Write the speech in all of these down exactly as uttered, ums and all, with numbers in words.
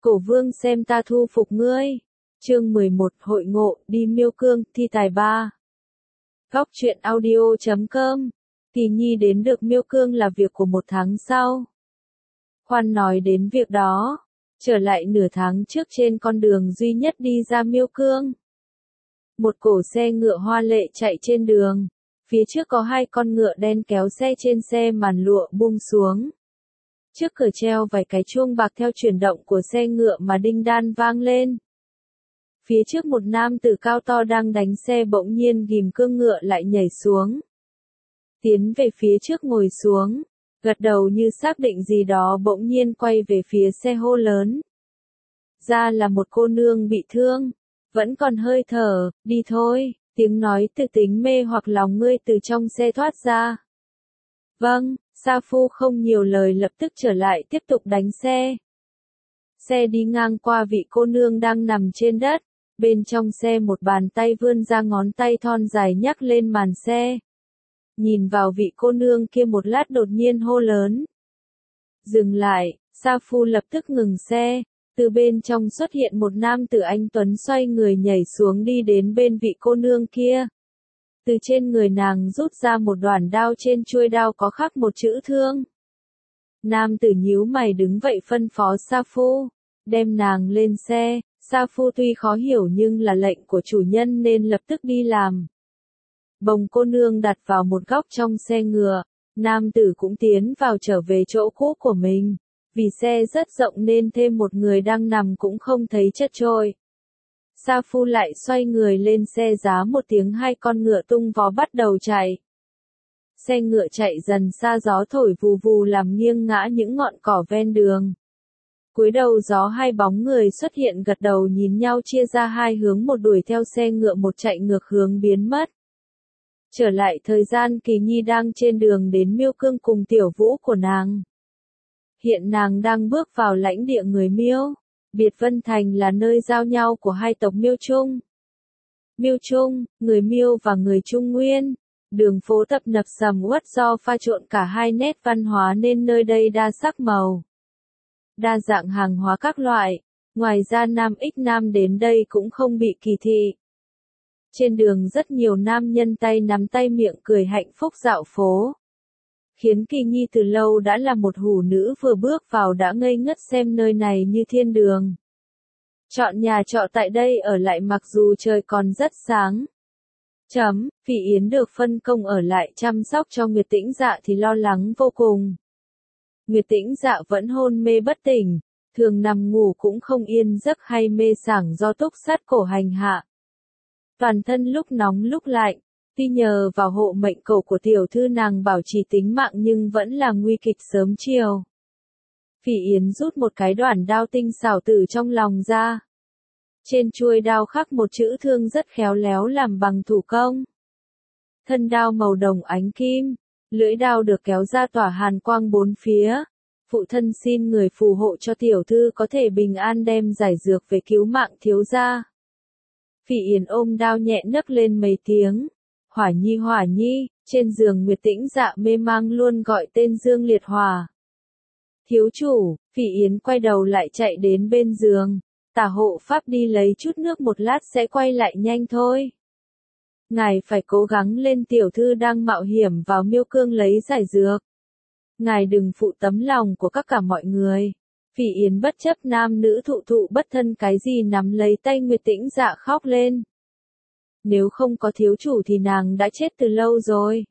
Cổ vương xem ta thu phục ngươi. Chương mười một Hội ngộ, đi Miêu Cương, thi tài ba. Góc truyện audio chấm com. Kỳ Nhi đến được Miêu Cương là việc của một tháng sau. Khoan nói đến việc đó, trở lại nửa tháng trước trên con đường duy nhất đi ra Miêu Cương. Một cổ xe ngựa hoa lệ chạy trên đường, phía trước có hai con ngựa đen kéo xe, trên xe màn lụa buông xuống. Trước cửa treo vài cái chuông bạc theo chuyển động của xe ngựa mà đinh đan vang lên. Phía trước một nam tử cao to đang đánh xe bỗng nhiên ghim cương ngựa lại nhảy xuống. Tiến về phía trước ngồi xuống, gật đầu như xác định gì đó, bỗng nhiên quay về phía xe hô lớn. Ra là một cô nương bị thương, vẫn còn hơi thở, đi thôi, tiếng nói từ tính mê hoặc lòng ngươi từ trong xe thoát ra. Vâng, Sa Phu không nhiều lời lập tức trở lại tiếp tục đánh xe. Xe đi ngang qua vị cô nương đang nằm trên đất, bên trong xe một bàn tay vươn ra, ngón tay thon dài nhắc lên màn xe. Nhìn vào vị cô nương kia một lát, đột nhiên hô lớn. Dừng lại, Sa Phu lập tức ngừng xe, từ bên trong xuất hiện một nam tử anh tuấn, xoay người nhảy xuống đi đến bên vị cô nương kia. Từ trên người nàng rút ra một đoạn đao, trên chuôi đao có khắc một chữ thương. Nam tử nhíu mày đứng vậy phân phó Sa Phu, đem nàng lên xe. Sa Phu tuy khó hiểu nhưng là lệnh của chủ nhân nên lập tức đi làm. Bồng cô nương đặt vào một góc trong xe ngựa, nam tử cũng tiến vào trở về chỗ cũ của mình. Vì xe rất rộng nên thêm một người đang nằm cũng không thấy chật chội. Sa Phu lại xoay người lên xe, giá một tiếng, hai con ngựa tung vó bắt đầu chạy. Xe ngựa chạy dần xa, gió thổi vù vù làm nghiêng ngã những ngọn cỏ ven đường. Cuối đầu gió, hai bóng người xuất hiện, gật đầu nhìn nhau, chia ra hai hướng, một đuổi theo xe ngựa, một chạy ngược hướng biến mất. Trở lại thời gian, Kỳ Nhi đang trên đường đến Miêu Cương cùng tiểu vũ của nàng. Hiện nàng đang bước vào lãnh địa người Miêu. Biệt Vân Thành là nơi giao nhau của hai tộc Miêu Trung. Miêu Trung, người Miêu và người Trung Nguyên. Đường phố tấp nập sầm uất do pha trộn cả hai nét văn hóa nên nơi đây đa sắc màu. Đa dạng hàng hóa các loại. Ngoài ra nam ích nam đến đây cũng không bị kỳ thị. Trên đường rất nhiều nam nhân tay nắm tay miệng cười hạnh phúc dạo phố. Khiến Kỳ Nhi từ lâu đã là một hủ nữ vừa bước vào đã ngây ngất xem nơi này như thiên đường. Chọn nhà trọ tại đây ở lại mặc dù trời còn rất sáng. Chấm, Phỉ Yến được phân công ở lại chăm sóc cho Nguyệt Tĩnh Dạ thì lo lắng vô cùng. Nguyệt Tĩnh Dạ vẫn hôn mê bất tỉnh, thường nằm ngủ cũng không yên giấc hay mê sảng do túc sát cổ hành hạ. Toàn thân lúc nóng lúc lạnh. Tuy nhờ vào hộ mệnh cầu của tiểu thư nàng bảo trì tính mạng nhưng vẫn là nguy kịch sớm chiều. Phỉ Yến rút một cái đoạn đao tinh xảo từ trong lòng ra. Trên chuôi đao khắc một chữ thương rất khéo léo làm bằng thủ công. Thân đao màu đồng ánh kim, lưỡi đao được kéo ra tỏa hàn quang bốn phía. Phụ thân xin người phù hộ cho tiểu thư có thể bình an đem giải dược về cứu mạng thiếu gia. Phỉ Yến ôm đao nhẹ nấc lên mấy tiếng. Hỏa Nhi, Hỏa Nhi, trên giường Nguyệt Tĩnh Dạ mê mang luôn gọi tên Dương Liệt Hòa. Thiếu chủ, Phỉ Yến quay đầu lại chạy đến bên giường. Tả hộ pháp đi lấy chút nước, một lát sẽ quay lại nhanh thôi. Ngài phải cố gắng lên, tiểu thư đang mạo hiểm vào Miêu Cương lấy giải dược. Ngài đừng phụ tấm lòng của tất cả mọi người. Phỉ Yến bất chấp nam nữ thụ thụ bất thân cái gì nắm lấy tay Nguyệt Tĩnh Dạ khóc lên. Nếu không có thiếu chủ thì nàng đã chết từ lâu rồi.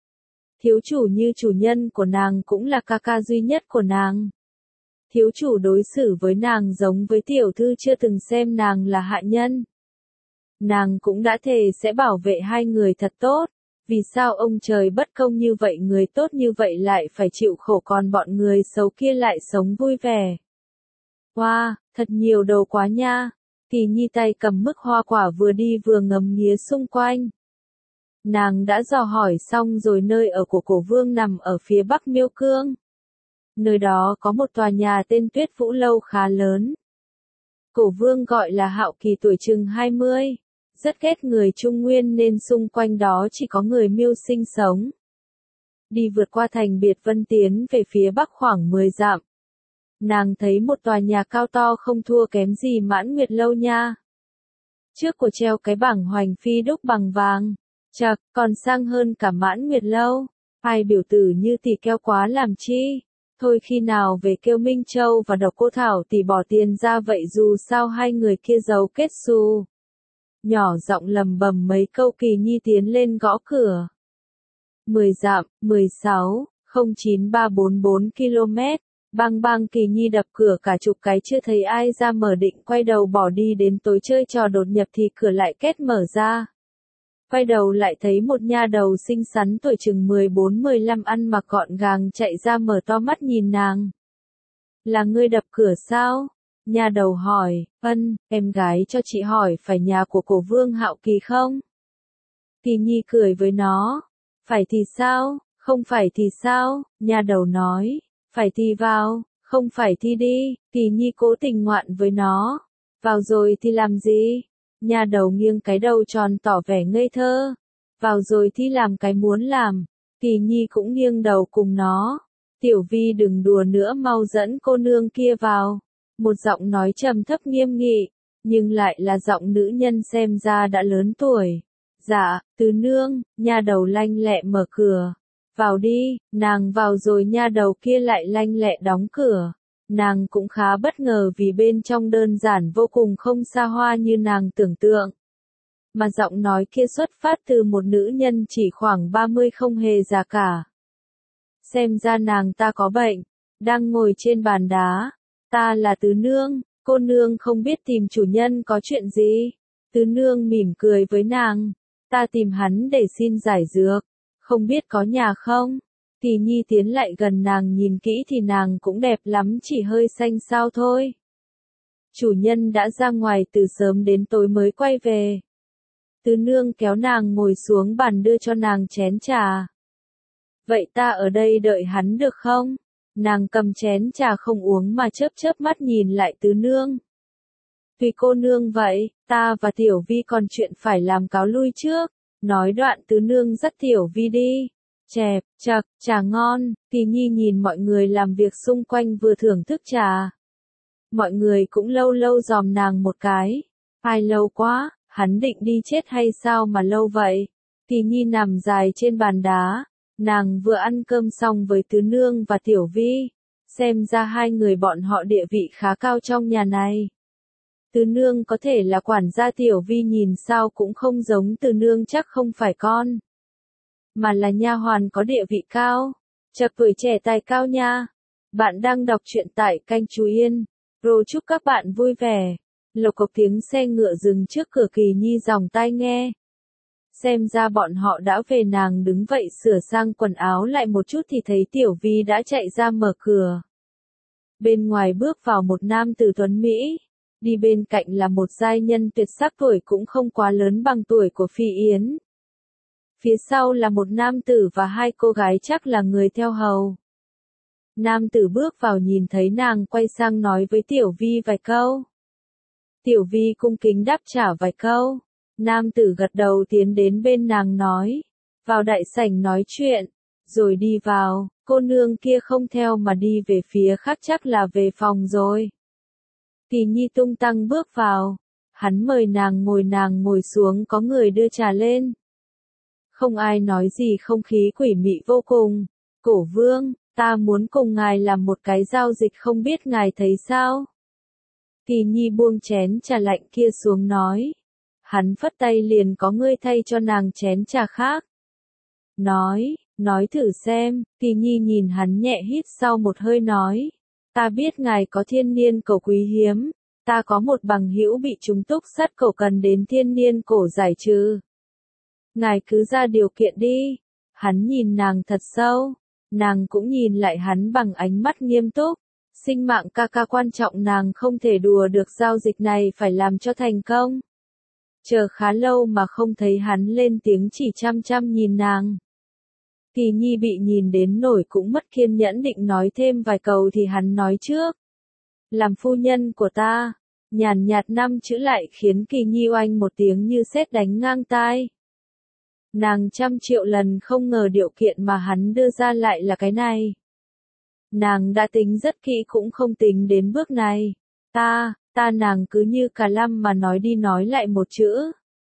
Thiếu chủ như chủ nhân của nàng cũng là ca ca duy nhất của nàng. Thiếu chủ đối xử với nàng giống với tiểu thư, chưa từng xem nàng là hạ nhân. Nàng cũng đã thề sẽ bảo vệ hai người thật tốt. Vì sao ông trời bất công như vậy, người tốt như vậy lại phải chịu khổ, còn bọn người xấu kia lại sống vui vẻ. Wow, thật nhiều đồ quá nha. Kỳ Nhi tay cầm mức hoa quả vừa đi vừa ngắm nghía xung quanh. Nàng đã dò hỏi xong rồi, nơi ở của cổ vương nằm ở phía bắc Miêu Cương. Nơi đó có một tòa nhà tên Tuyết Vũ Lâu khá lớn. Cổ vương gọi là Hạo Kỳ, tuổi chừng hai mươi. Rất ghét người Trung Nguyên nên xung quanh đó chỉ có người Miêu sinh sống. Đi vượt qua thành Biệt Vân tiến về phía bắc khoảng mười dặm. Nàng thấy một tòa nhà cao to không thua kém gì Mãn Nguyệt Lâu nha. Trước của treo cái bảng Hoành Phi đúc bằng vàng. Chật, còn sang hơn cả Mãn Nguyệt Lâu. Hai biểu tử như tỷ keo quá làm chi. Thôi khi nào về kêu Minh Châu và Độc Cô Thảo tỷ bỏ tiền ra vậy dù sao hai người kia giấu kết xu. Nhỏ giọng lầm bầm mấy câu Kỳ Nhi tiến lên gõ cửa. mười dặm, mười sáu, không chín ba bốn bốn ki lô mét. Bang bang Kỳ Nhi đập cửa cả chục cái chưa thấy ai ra mở định quay đầu bỏ đi đến tối chơi trò đột nhập thì cửa lại két mở ra. Quay đầu lại thấy một nha đầu xinh xắn tuổi chừng mười bốn mười lăm ăn mặc gọn gàng chạy ra mở to mắt nhìn nàng. Là ngươi đập cửa sao? Nha đầu hỏi, ân, em gái cho chị hỏi phải nhà của cổ vương Hạo Kỳ không? Kỳ Nhi cười với nó, phải thì sao, không phải thì sao, nha đầu nói, phải thì vào, không phải thì đi, Kỳ Nhi cố tình ngoạn với nó, vào rồi thì làm gì? Nha đầu nghiêng cái đầu tròn tỏ vẻ ngây thơ, vào rồi thì làm cái muốn làm, Kỳ Nhi cũng nghiêng đầu cùng nó, Tiểu Vi đừng đùa nữa mau dẫn cô nương kia vào. Một giọng nói trầm thấp nghiêm nghị, nhưng lại là giọng nữ nhân xem ra đã lớn tuổi. Dạ, tứ nương, nha đầu lanh lẹ mở cửa. Vào đi, nàng vào rồi nha đầu kia lại lanh lẹ đóng cửa. Nàng cũng khá bất ngờ vì bên trong đơn giản vô cùng không xa hoa như nàng tưởng tượng. Mà giọng nói kia xuất phát từ một nữ nhân chỉ khoảng ba mươi không hề già cả. Xem ra nàng ta có bệnh, đang ngồi trên bàn đá. Ta là tứ nương, cô nương không biết tìm chủ nhân có chuyện gì. Tứ nương mỉm cười với nàng. Ta tìm hắn để xin giải dược. Không biết có nhà không? Kỳ Nhi tiến lại gần nàng nhìn kỹ thì nàng cũng đẹp lắm chỉ hơi xanh xao thôi. Chủ nhân đã ra ngoài từ sớm đến tối mới quay về. Tứ nương kéo nàng ngồi xuống bàn đưa cho nàng chén trà. Vậy ta ở đây đợi hắn được không? Nàng cầm chén trà không uống mà chớp chớp mắt nhìn lại tứ nương. Vì cô nương vậy, ta và Tiểu Vi còn chuyện phải làm cáo lui trước. Nói đoạn tứ nương dắt Tiểu Vi đi. Chẹp, chật, trà ngon, Kỳ Nhi nhìn mọi người làm việc xung quanh vừa thưởng thức trà. Mọi người cũng lâu lâu dòm nàng một cái. Ai lâu quá, hắn định đi chết hay sao mà lâu vậy? Kỳ Nhi nằm dài trên bàn đá. Nàng vừa ăn cơm xong với tứ nương và Tiểu Vi, xem ra hai người bọn họ địa vị khá cao trong nhà này. Tứ nương có thể là quản gia, Tiểu Vi nhìn sao cũng không giống tứ nương, chắc không phải con, mà là nha hoàn có địa vị cao. Chật tuổi trẻ tài cao nha. Bạn đang đọc truyện tại kênh Chú Yên. Rồi chúc các bạn vui vẻ. Lộc cộc tiếng xe ngựa dừng trước cửa, Kỳ Nhi dòng tai nghe. Xem ra bọn họ đã về, nàng đứng vậy sửa sang quần áo lại một chút thì thấy Tiểu Vi đã chạy ra mở cửa. Bên ngoài bước vào một nam tử tuấn Mỹ, đi bên cạnh là một giai nhân tuyệt sắc tuổi cũng không quá lớn bằng tuổi của Phi Yến. Phía sau là một nam tử và hai cô gái chắc là người theo hầu. Nam tử bước vào nhìn thấy nàng quay sang nói với Tiểu Vi vài câu. Tiểu Vi cung kính đáp trả vài câu. Nam tử gật đầu tiến đến bên nàng nói, vào đại sảnh nói chuyện, rồi đi vào, cô nương kia không theo mà đi về phía khác chắc là về phòng rồi. Kỳ Nhi tung tăng bước vào, hắn mời nàng ngồi, nàng ngồi xuống, có người đưa trà lên. Không ai nói gì, không khí quỷ mị vô cùng. Cổ vương, ta muốn cùng ngài làm một cái giao dịch, không biết ngài thấy sao? Kỳ Nhi buông chén trà lạnh kia xuống nói. Hắn phất tay liền có người thay cho nàng chén trà khác. Nói, nói thử xem, Kỳ Nhi nhìn hắn nhẹ hít sau một hơi nói. Ta biết ngài có thiên niên cổ quý hiếm, ta có một bằng hữu bị trúng túc sát cổ cần đến thiên niên cổ giải trừ. Ngài cứ ra điều kiện đi. Hắn nhìn nàng thật sâu, nàng cũng nhìn lại hắn bằng ánh mắt nghiêm túc. Sinh mạng ca ca quan trọng, nàng không thể đùa được, giao dịch này phải làm cho thành công. Chờ khá lâu mà không thấy hắn lên tiếng, chỉ chăm chăm nhìn nàng. Kỳ Nhi bị nhìn đến nổi cũng mất kiên nhẫn, định nói thêm vài câu thì hắn nói trước. Làm phu nhân của ta, nhàn nhạt năm chữ lại khiến Kỳ Nhi oanh một tiếng như sét đánh ngang tai. Nàng trăm triệu lần không ngờ điều kiện mà hắn đưa ra lại là cái này. Nàng đã tính rất kỹ cũng không tính đến bước này. Ta, ta nàng cứ như cả lăm mà nói đi nói lại một chữ.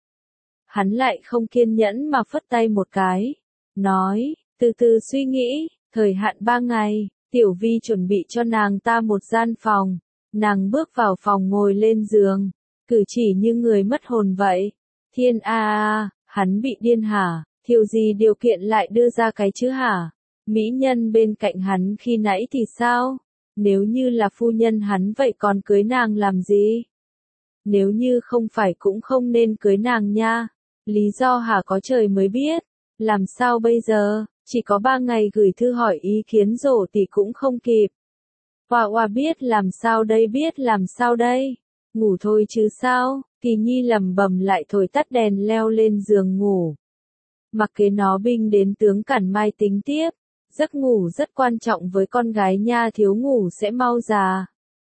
Hắn lại không kiên nhẫn mà phất tay một cái. Nói, từ từ suy nghĩ, thời hạn ba ngày, Tiểu Vi chuẩn bị cho nàng ta một gian phòng. Nàng bước vào phòng ngồi lên giường, cử chỉ như người mất hồn vậy. Thiên a a, hắn bị điên hả, thiếu gì điều kiện lại đưa ra cái chứ hả? Mỹ nhân bên cạnh hắn khi nãy thì sao? Nếu như là phu nhân hắn vậy còn cưới nàng làm gì? Nếu như không phải cũng không nên cưới nàng nha. Lý do hả có trời mới biết. Làm sao bây giờ? Chỉ có ba ngày gửi thư hỏi ý kiến rổ thì cũng không kịp. Hoa hoa biết làm sao đây biết làm sao đây? Ngủ thôi chứ sao? Kỳ Nhi lẩm bẩm lại thổi tắt đèn leo lên giường ngủ. Mặc kệ nó binh đến tướng cản mai tính tiếp. Giấc ngủ rất quan trọng với con gái nha, thiếu ngủ sẽ mau già.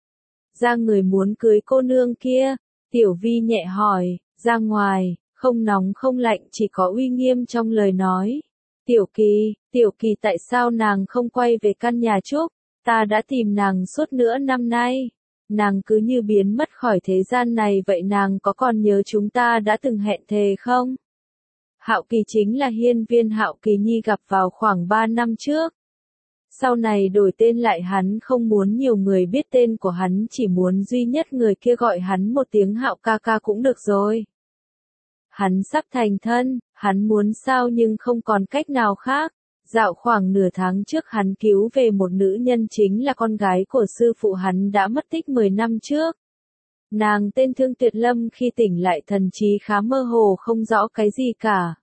Ra người muốn cưới cô nương kia, Tiểu Vi nhẹ hỏi, ra ngoài, không nóng không lạnh chỉ có uy nghiêm trong lời nói. Tiểu Kỳ, Tiểu Kỳ tại sao nàng không quay về căn nhà Trúc? Ta đã tìm nàng suốt nửa năm nay. Nàng cứ như biến mất khỏi thế gian này vậy nàng có còn nhớ chúng ta đã từng hẹn thề không? Hạo Kỳ chính là hiên viên Hạo Kỳ Nhi gặp vào khoảng ba năm trước. Sau này đổi tên lại hắn không muốn nhiều người biết tên của hắn chỉ muốn duy nhất người kia gọi hắn một tiếng Hạo ca ca cũng được rồi. Hắn sắp thành thân, hắn muốn sao nhưng không còn cách nào khác. Dạo khoảng nửa tháng trước hắn cứu về một nữ nhân chính là con gái của sư phụ hắn đã mất tích mười năm trước. Nàng tên Thương Tuyệt Lâm khi tỉnh lại thần trí khá mơ hồ không rõ cái gì cả.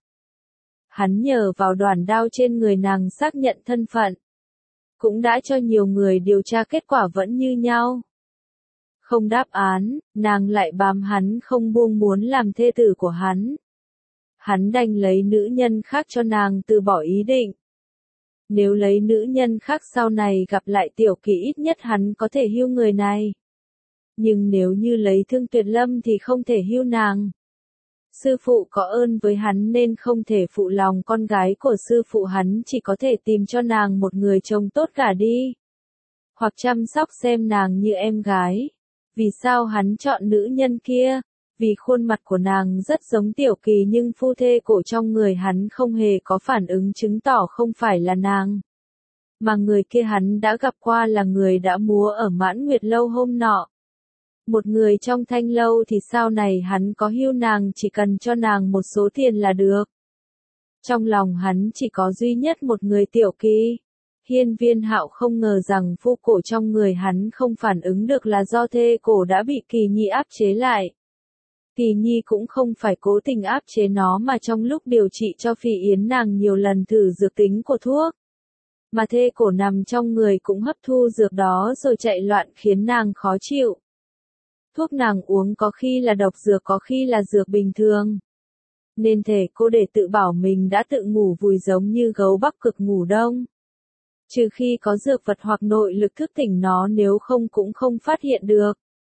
Hắn nhờ vào đoàn đao trên người nàng xác nhận thân phận. Cũng đã cho nhiều người điều tra kết quả vẫn như nhau. Không đáp án, nàng lại bám hắn không buông muốn làm thê tử của hắn. Hắn đành lấy nữ nhân khác cho nàng từ bỏ ý định. Nếu lấy nữ nhân khác sau này gặp lại Tiểu Kỳ ít nhất hắn có thể hưu người này. Nhưng nếu như lấy Thương Tuyệt Lâm thì không thể hưu nàng. Sư phụ có ơn với hắn nên không thể phụ lòng con gái của sư phụ hắn chỉ có thể tìm cho nàng một người chồng tốt cả đi. Hoặc chăm sóc xem nàng như em gái. Vì sao hắn chọn nữ nhân kia? Vì khuôn mặt của nàng rất giống Tiểu Kỳ nhưng phu thê cổ trong người hắn không hề có phản ứng chứng tỏ không phải là nàng. Mà người kia hắn đã gặp qua là người đã múa ở Mãn Nguyệt Lâu hôm nọ. Một người trong Thanh Lâu thì sau này hắn có hưu nàng chỉ cần cho nàng một số tiền là được. Trong lòng hắn chỉ có duy nhất một người Tiểu Kỳ. Hiên viên Hạo không ngờ rằng phu cổ trong người hắn không phản ứng được là do thê cổ đã bị Kỳ Nhi áp chế lại. Kỳ Nhi cũng không phải cố tình áp chế nó mà trong lúc điều trị cho Phi Yến nàng nhiều lần thử dược tính của thuốc. Mà thê cổ nằm trong người cũng hấp thu dược đó rồi chạy loạn khiến nàng khó chịu. Thuốc nàng uống có khi là độc dược có khi là dược bình thường. Nên thể cô để tự bảo mình đã tự ngủ vùi giống như gấu Bắc Cực ngủ đông. Trừ khi có dược vật hoặc nội lực thức tỉnh nó nếu không cũng không phát hiện được.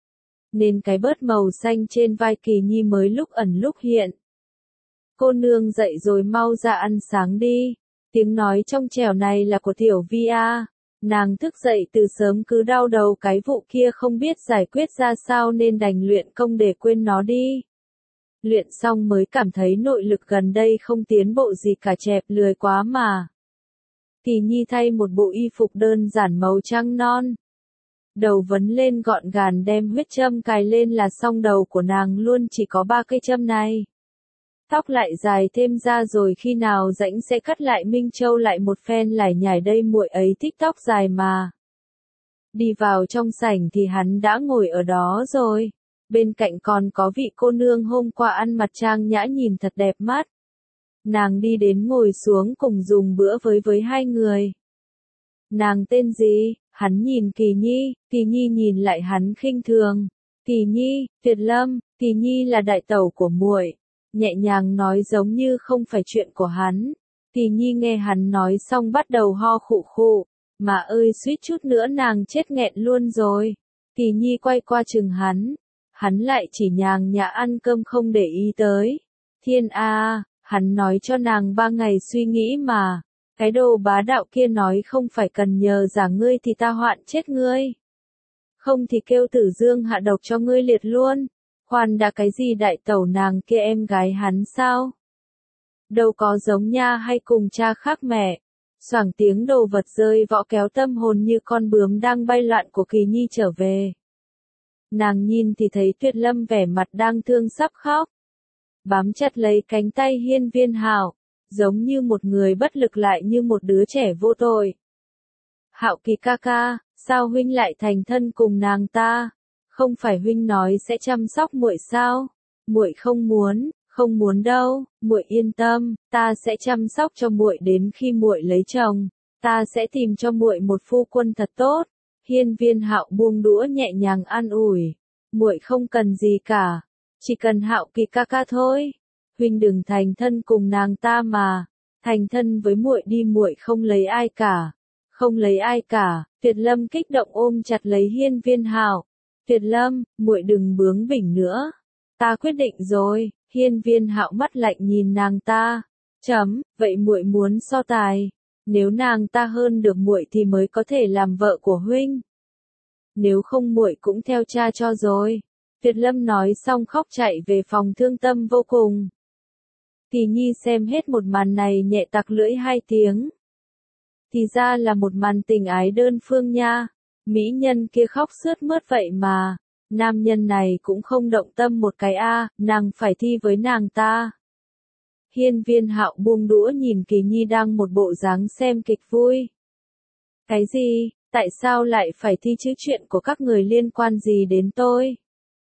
Nên cái bớt màu xanh trên vai Kỳ Nhi mới lúc ẩn lúc hiện. Cô nương dậy rồi mau ra ăn sáng đi. Tiếng nói trong trẻo này là của Tiểu Vi a. Nàng thức dậy từ sớm cứ đau đầu cái vụ kia không biết giải quyết ra sao nên đành luyện công để quên nó đi. Luyện xong mới cảm thấy nội lực gần đây không tiến bộ gì cả chẹp lười quá mà. Kỳ Nhi thay một bộ y phục đơn giản màu trắng non. Đầu vấn lên gọn gàng đem huyết châm cài lên là xong đầu của nàng luôn chỉ có ba cây châm này. Tóc lại dài thêm ra rồi khi nào rãnh sẽ cắt lại Minh Châu lại một phen lải nhải đây muội ấy thích tóc dài mà. Đi vào trong sảnh thì hắn đã ngồi ở đó rồi. Bên cạnh còn có vị cô nương hôm qua ăn mặc trang nhã nhìn thật đẹp mắt. Nàng đi đến ngồi xuống cùng dùng bữa với với hai người. Nàng tên gì? Hắn nhìn Kỳ Nhi, Kỳ Nhi nhìn lại hắn khinh thường. Kỳ Nhi, Tuyệt Lâm, Kỳ Nhi là đại tẩu của muội. Nhẹ nhàng nói giống như không phải chuyện của hắn. Kỳ Nhi nghe hắn nói xong bắt đầu ho khụ khụ. Mà ơi suýt chút nữa nàng chết nghẹn luôn rồi. Kỳ Nhi quay qua chừng hắn. Hắn lại chỉ nhàng nhã ăn cơm không để ý tới. Thiên a, hắn nói cho nàng ba ngày suy nghĩ mà. Cái đồ bá đạo kia nói không phải cần nhờ giả ngươi thì ta hoạn chết ngươi. Không thì kêu Tử Dương hạ độc cho ngươi liệt luôn. Khoan đã, cái gì đại tẩu nàng kia em gái hắn sao? Đâu có giống nha, hay cùng cha khác mẹ. Xoảng tiếng đồ vật rơi võ kéo tâm hồn như con bướm đang bay loạn của Kỳ Nhi trở về. Nàng nhìn thì thấy Tuyệt Lâm vẻ mặt đang thương sắp khóc. Bám chặt lấy cánh tay Hiên Viên Hạo, giống như một người bất lực lại như một đứa trẻ vô tội. Hạo Kỳ ca ca, sao huynh lại thành thân cùng nàng ta? Không phải huynh nói sẽ chăm sóc muội sao? Muội không muốn, không muốn đâu, muội yên tâm, ta sẽ chăm sóc cho muội đến khi muội lấy chồng, ta sẽ tìm cho muội một phu quân thật tốt. Hiên Viên Hạo buông đũa nhẹ nhàng an ủi, muội không cần gì cả, chỉ cần Hạo Kỳ ca ca thôi. Huynh đừng thành thân cùng nàng ta mà, thành thân với muội đi, muội không lấy ai cả, không lấy ai cả. Tuyệt Lâm kích động ôm chặt lấy Hiên Viên Hạo. Tuyệt Lâm, muội đừng bướng bỉnh nữa, ta quyết định rồi. Hiên Viên Hạo mắt lạnh nhìn nàng ta. Chấm, vậy muội muốn so tài, nếu nàng ta hơn được muội thì mới có thể làm vợ của huynh. Nếu không muội cũng theo cha cho rồi. Tuyệt Lâm nói xong khóc chạy về phòng, thương tâm vô cùng. Kỳ Nhi xem hết một màn này nhẹ tặc lưỡi hai tiếng. Thì ra là một màn tình ái đơn phương nha. Mỹ nhân kia khóc sướt mướt vậy mà. Nam nhân này cũng không động tâm một cái a, nàng phải thi với nàng ta. Hiên Viên Hạo buông đũa nhìn Kỳ Nhi đang một bộ dáng xem kịch vui. Cái gì, tại sao lại phải thi chứ, chuyện của các người liên quan gì đến tôi?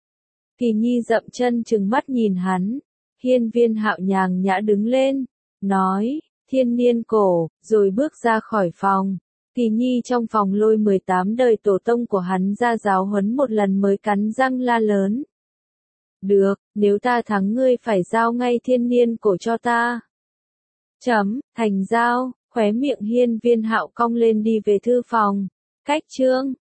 Kỳ Nhi dậm chân trừng mắt nhìn hắn. Hiên Viên Hạo nhàn nhã đứng lên, nói, thiên niên cổ, rồi bước ra khỏi phòng. Kỳ Nhi trong phòng lôi mười tám đời tổ tông của hắn ra giáo huấn một lần mới cắn răng la lớn. Được, nếu ta thắng ngươi phải giao ngay thiên niên cổ cho ta. Chấm, thành giao. Khóe miệng Hiên Viên Hạo cong lên đi về thư phòng. Cách chương